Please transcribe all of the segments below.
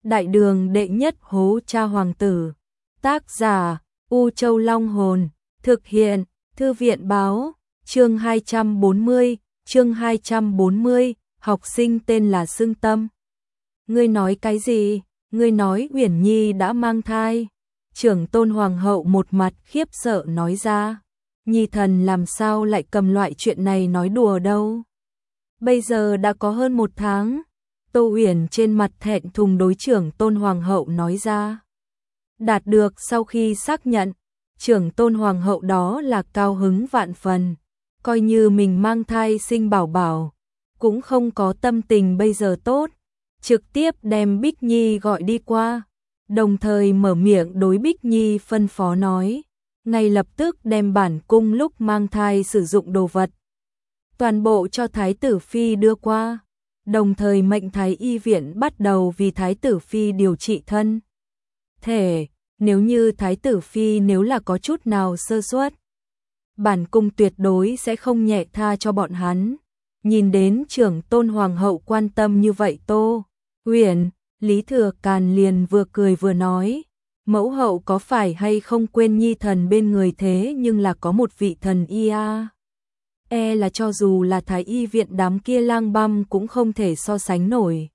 Đại đường đệ nhất hố cha hoàng tử. Tác giả U Châu Long Hồn. Thực hiện Thư viện báo. Chương 240, học sinh tên là Xưng Tâm. Ngươi nói cái gì? Ngươi nói Uyển Nhi đã mang thai. Trưởng tôn hoàng hậu một mặt khiếp sợ nói ra. Nhi thần làm sao lại cầm loại chuyện này nói đùa đâu. Bây giờ đã có hơn 1 tháng. Tô Uyển trên mặt thẹn thùng đối trưởng tôn hoàng hậu nói ra. Đạt được sau khi xác nhận, trưởng tôn hoàng hậu đó là cao hứng vạn phần. Coi như mình mang thai sinh bảo bảo, cũng không có tâm tình bây giờ tốt. Trực tiếp đem Bích Nhi gọi đi qua, đồng thời mở miệng đối Bích Nhi phân phó nói. Ngay lập tức đem bản cung lúc mang thai sử dụng đồ vật toàn bộ cho Thái tử Phi đưa qua. Đồng thời mệnh Thái y viện bắt đầu vì Thái tử Phi điều trị thân thể. Nếu như Thái tử Phi nếu là có chút nào sơ suất, bản cung tuyệt đối sẽ không nhẹ tha cho bọn hắn. Nhìn đến trưởng tôn hoàng hậu quan tâm như vậy Tô Uyển, Lý Thừa Càn liền vừa cười vừa nói. Mẫu hậu có phải hay không quên Nhi thần bên người thế nhưng là có một vị thần y a. E là cho dù là Thái y viện đám kia lang băm cũng không thể so sánh nổi.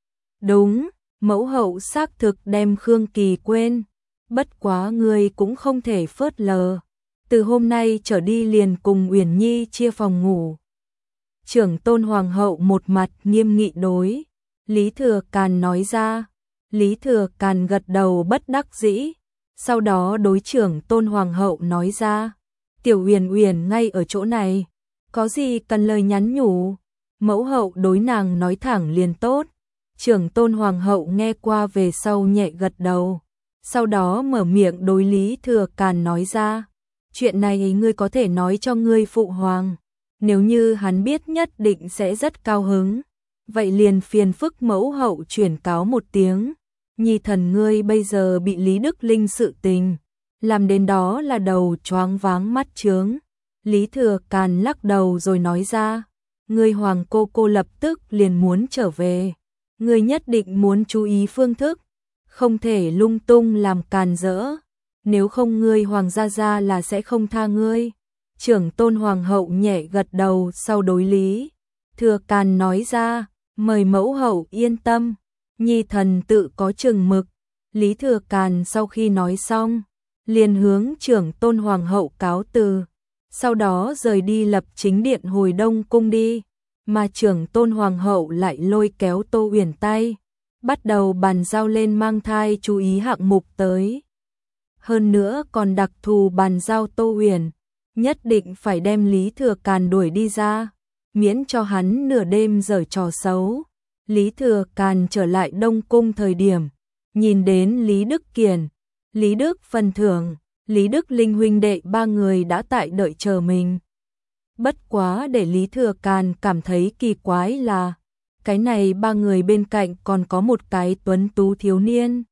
Đúng, mẫu hậu xác thực đem Khương Kỳ quên. Bất quá ngươi cũng không thể phớt lờ. Từ hôm nay trở đi liền cùng Uyển Nhi chia phòng ngủ. Trưởng tôn hoàng hậu một mặt nghiêm nghị đối Lý Thừa Càn nói ra. Lý Thừa Càn gật đầu bất đắc dĩ. Sau đó đối trưởng tôn hoàng hậu nói ra. Tiểu Uyển Uyển ngay ở chỗ này. Có gì cần lời nhắn nhủ. Mẫu hậu đối nàng nói thẳng liền tốt. Trưởng tôn hoàng hậu nghe qua về sau nhẹ gật đầu. Sau đó mở miệng đối Lý Thừa Càn nói ra. Chuyện này ngươi có thể nói cho ngươi phụ hoàng. Nếu như hắn biết nhất định sẽ rất cao hứng. Vậy liền phiền phức mẫu hậu chuyển cáo một tiếng. Nhi thần ngươi bây giờ bị Lý Đức Linh sự tình làm đến đó là đầu choáng váng mắt chướng. Lý Thừa Càn lắc đầu rồi nói ra. Ngươi hoàng cô lập tức liền muốn trở về. Ngươi nhất định muốn chú ý phương thức. Không thể lung tung làm càn rỡ. Nếu không ngươi hoàng gia là sẽ không tha ngươi. Trưởng tôn hoàng hậu nhẹ gật đầu sau đối Lý Thừa Càn nói ra. Mời mẫu hậu yên tâm. Nhi thần tự có chừng mực. Lý Thừa Càn sau khi nói xong, liền hướng trưởng tôn hoàng hậu cáo từ. Sau đó rời đi lập chính điện hồi Đông cung đi. Mà trưởng tôn hoàng hậu lại lôi kéo Tô Uyển tay. Bắt đầu bàn giao lên mang thai chú ý hạng mục tới. Hơn nữa còn đặc thù bàn giao Tô Uyển. Nhất định phải đem Lý Thừa Càn đuổi đi ra. Miễn cho hắn nửa đêm giở trò xấu. Lý Thừa Càn trở lại Đông cung thời điểm. Nhìn đến Lý Đức Kiền, Lý Đức Phần Thưởng, Lý Đức Linh huynh đệ 3 người đã tại đợi chờ mình. Bất quá để Lý Thừa Càn cảm thấy kỳ quái là cái này 3 người bên cạnh còn có một cái tuấn tú thiếu niên.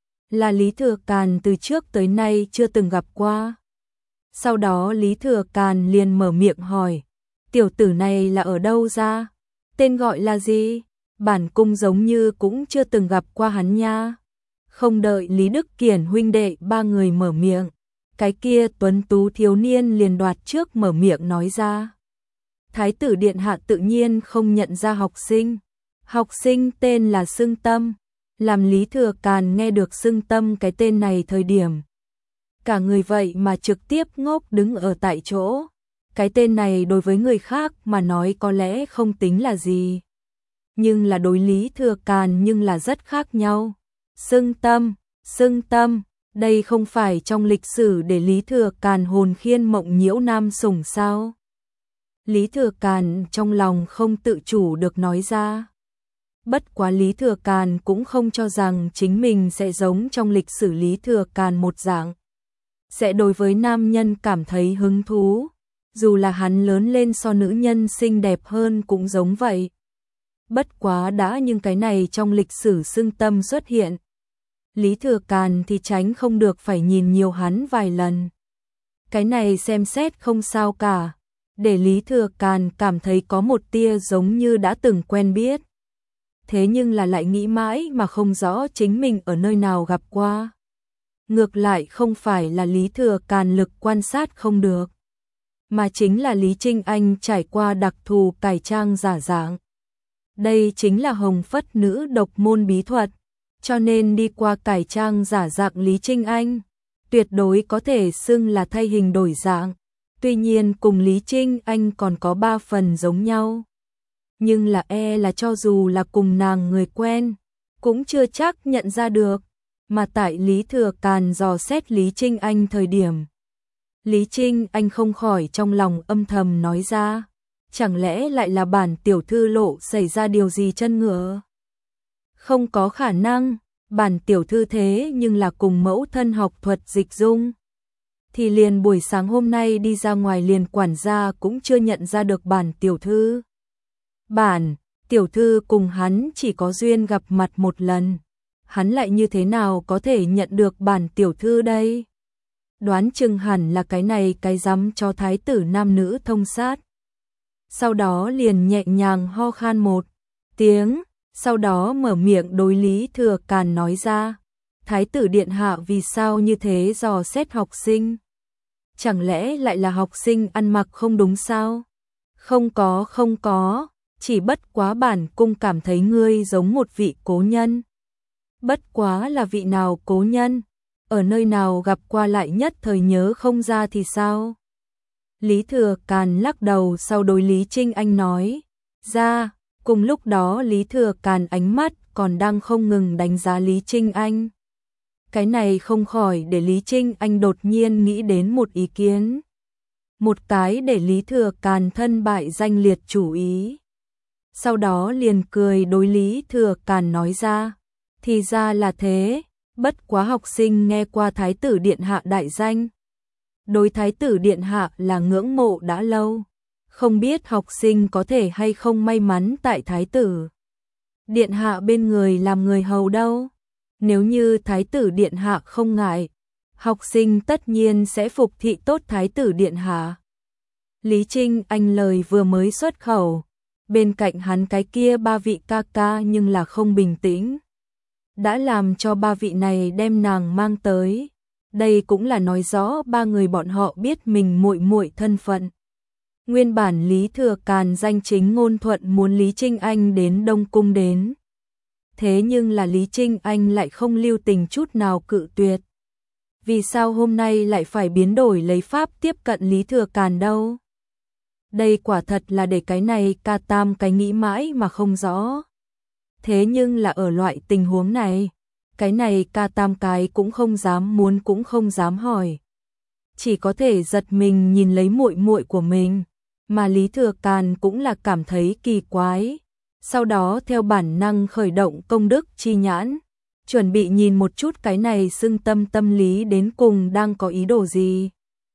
Là Lý Thừa Càn từ trước tới nay chưa từng gặp qua. Sau đó Lý Thừa Càn liền mở miệng hỏi. Tiểu tử này là ở đâu ra? Tên gọi là gì? Bản cung giống như cũng chưa từng gặp qua hắn nha. Không đợi Lý Đức Kiển huynh đệ 3 người mở miệng. Cái kia tuấn tú thiếu niên liền đoạt trước mở miệng nói ra. Thái tử điện hạ tự nhiên không nhận ra học sinh. Học sinh tên là Xưng Tâm. Làm Lý Thừa Càn nghe được Xưng Tâm cái tên này thời điểm. Cả người vậy mà trực tiếp ngốc đứng ở tại chỗ. Cái tên này đối với người khác mà nói có lẽ không tính là gì. Nhưng là đối Lý Thừa Càn nhưng là rất khác nhau. Xưng Tâm, đây không phải trong lịch sử để Lý Thừa Càn hồn khiên mộng nhiễu nam sủng sao? Lý Thừa Càn trong lòng không tự chủ được nói ra. Bất quá Lý Thừa Càn cũng không cho rằng chính mình sẽ giống trong lịch sử Lý Thừa Càn một dạng. Sẽ đối với nam nhân cảm thấy hứng thú. Dù là hắn lớn lên so nữ nhân xinh đẹp hơn cũng giống vậy. Bất quá đã nhưng cái này trong lịch sử Xưng Tâm xuất hiện. Lý Thừa Càn thì tránh không được phải nhìn nhiều hắn vài lần. Cái này xem xét không sao cả. Để Lý Thừa Càn cảm thấy có một tia giống như đã từng quen biết. thế nhưng là lại nghĩ mãi mà không rõ chính mình ở nơi nào gặp qua. Ngược lại không phải là Lý Thừa Càn lực quan sát không được, mà chính là Lý Trinh Anh trải qua đặc thù cải trang giả dạng. Đây chính là Hồng Phất nữ độc môn bí thuật, cho nên đi qua cải trang giả dạng Lý Trinh Anh, tuyệt đối có thể xưng là thay hình đổi dạng. Tuy nhiên cùng Lý Trinh Anh còn có 3 phần giống nhau, nhưng là là cho dù là cùng nàng người quen, cũng chưa chắc nhận ra được. Mà tại Lý Thừa Càn dò xét Lý Trinh Anh thời điểm, Lý Trinh Anh không khỏi trong lòng âm thầm nói ra, chẳng lẽ lại là bản tiểu thư lộ xảy ra điều gì chân ngựa? Không có khả năng, bản tiểu thư thế nhưng là cùng mẫu thân học thuật dịch dung. Thì liền buổi sáng hôm nay đi ra ngoài liền quản gia cũng chưa nhận ra được bản tiểu thư. Bản tiểu thư cùng hắn chỉ có duyên gặp mặt một lần, hắn lại như thế nào có thể nhận được bản tiểu thư đây? Đoán chừng hẳn là cái này cái rắm cho thái tử nam nữ thông sát. Sau đó liền nhẹ nhàng ho khan một tiếng, sau đó mở miệng đối Lý Thừa Càn nói ra, thái tử điện hạ vì sao như thế dò xét học sinh? Chẳng lẽ lại là học sinh ăn mặc không đúng sao? Không có, chỉ bất quá bản cung cảm thấy ngươi giống một vị cố nhân. Bất quá là vị nào cố nhân? Ở nơi nào gặp qua lại nhất thời nhớ không ra thì sao? Lý Thừa Càn lắc đầu sau đối Lý Trinh Anh nói ra, cùng lúc đó Lý Thừa Càn ánh mắt còn đang không ngừng đánh giá Lý Trinh Anh. Cái này không khỏi để Lý Trinh Anh đột nhiên nghĩ đến một ý kiến. Một cái để Lý Thừa Càn thân bại danh liệt chủ ý. Sau đó liền cười đối Lý Thừa Càn nói ra, thì ra là thế, bất quá học sinh nghe qua thái tử điện hạ đại danh. Đối thái tử điện hạ là ngưỡng mộ đã lâu, không biết học sinh có thể hay không may mắn tại thái tử điện hạ bên người làm người hầu đâu. Nếu như thái tử điện hạ không ngại, học sinh tất nhiên sẽ phục thị tốt thái tử điện hạ. Lý Trinh Anh lời vừa mới xuất khẩu, bên cạnh hắn cái kia 3 vị ca ca nhưng là không bình tĩnh, đã làm cho 3 vị này đem nàng mang tới. Đây cũng là nói rõ 3 người bọn họ biết mình muội muội thân phận. Nguyên bản Lý Thừa Càn danh chính ngôn thuận muốn Lý Trinh Anh đến Đông Cung đến. Thế nhưng là Lý Trinh Anh lại không lưu tình chút nào cự tuyệt. Vì sao hôm nay lại phải biến đổi lấy pháp tiếp cận Lý Thừa Càn đâu? Đây quả thật là để cái này ca tam cái nghĩ mãi mà không rõ. Thế nhưng là ở loại tình huống này, cái này ca tam cái cũng không dám muốn cũng không dám hỏi. Chỉ có thể giật mình nhìn lấy muội muội của mình, mà Lý Thừa Càn cũng là cảm thấy kỳ quái. Sau đó theo bản năng khởi động công đức chi nhãn, chuẩn bị nhìn một chút cái này xưng tâm tâm lý đến cùng đang có ý đồ gì.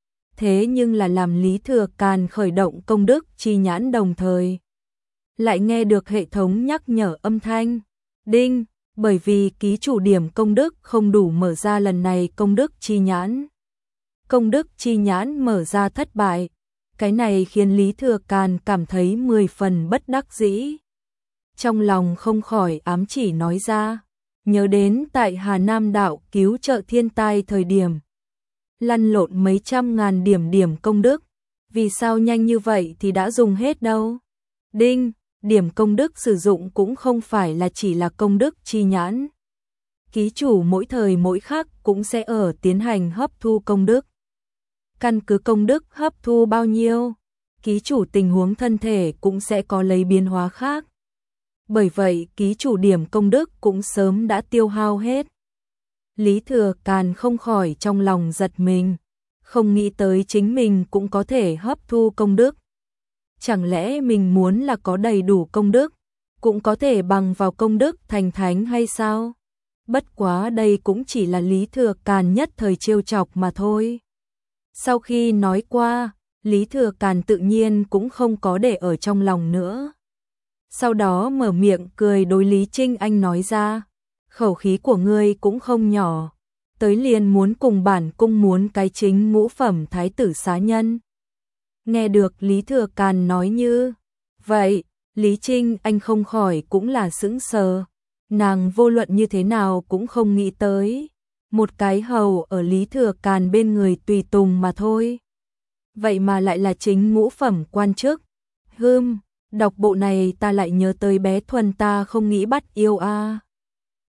Thế nhưng là làm Lý Thừa Càn khởi động công đức chi nhãn đồng thời, lại nghe được hệ thống nhắc nhở âm thanh, đinh, bởi vì ký chủ điểm công đức không đủ mở ra lần này công đức chi nhãn. Công đức chi nhãn mở ra thất bại, cái này khiến Lý Thừa Càn cảm thấy 10 phần bất đắc dĩ. Trong lòng không khỏi ám chỉ nói ra, nhớ đến tại Hà Nam đạo cứu trợ thiên tai thời điểm, lăn lộn mấy trăm ngàn điểm công đức, vì sao nhanh như vậy thì đã dùng hết đâu. Đinh, điểm công đức sử dụng cũng không phải là chỉ là công đức chi nhãn. Ký chủ mỗi thời mỗi khắc cũng sẽ ở tiến hành hấp thu công đức. Căn cứ công đức hấp thu bao nhiêu, ký chủ tình huống thân thể cũng sẽ có lấy biến hóa khác. Bởi vậy ký chủ điểm công đức cũng sớm đã tiêu hao hết. Lý Thừa Càn không khỏi trong lòng giật mình, không nghĩ tới chính mình cũng có thể hấp thu công đức. Chẳng lẽ mình muốn là có đầy đủ công đức, cũng có thể bằng vào công đức thành thánh hay sao? Bất quá đây cũng chỉ là Lý Thừa Càn nhất thời trêu chọc mà thôi. Sau khi nói qua, Lý Thừa Càn tự nhiên cũng không có để ở trong lòng nữa. Sau đó mở miệng cười đối Lý Trinh Anh nói ra, khẩu khí của ngươi cũng không nhỏ, tới liền muốn cùng bản cung muốn cái chính ngũ phẩm thái tử xá nhân. Nghe được Lý Thừa Càn nói như vậy, Lý Trinh Anh không khỏi cũng là sững sờ. Nàng vô luận như thế nào cũng không nghĩ tới. Một cái hầu ở Lý Thừa Càn bên người tùy tùng mà thôi. Vậy mà lại là chính ngũ phẩm quan chức. Đọc bộ này ta lại nhớ tới bé Thuần ta không nghĩ bắt yêu a.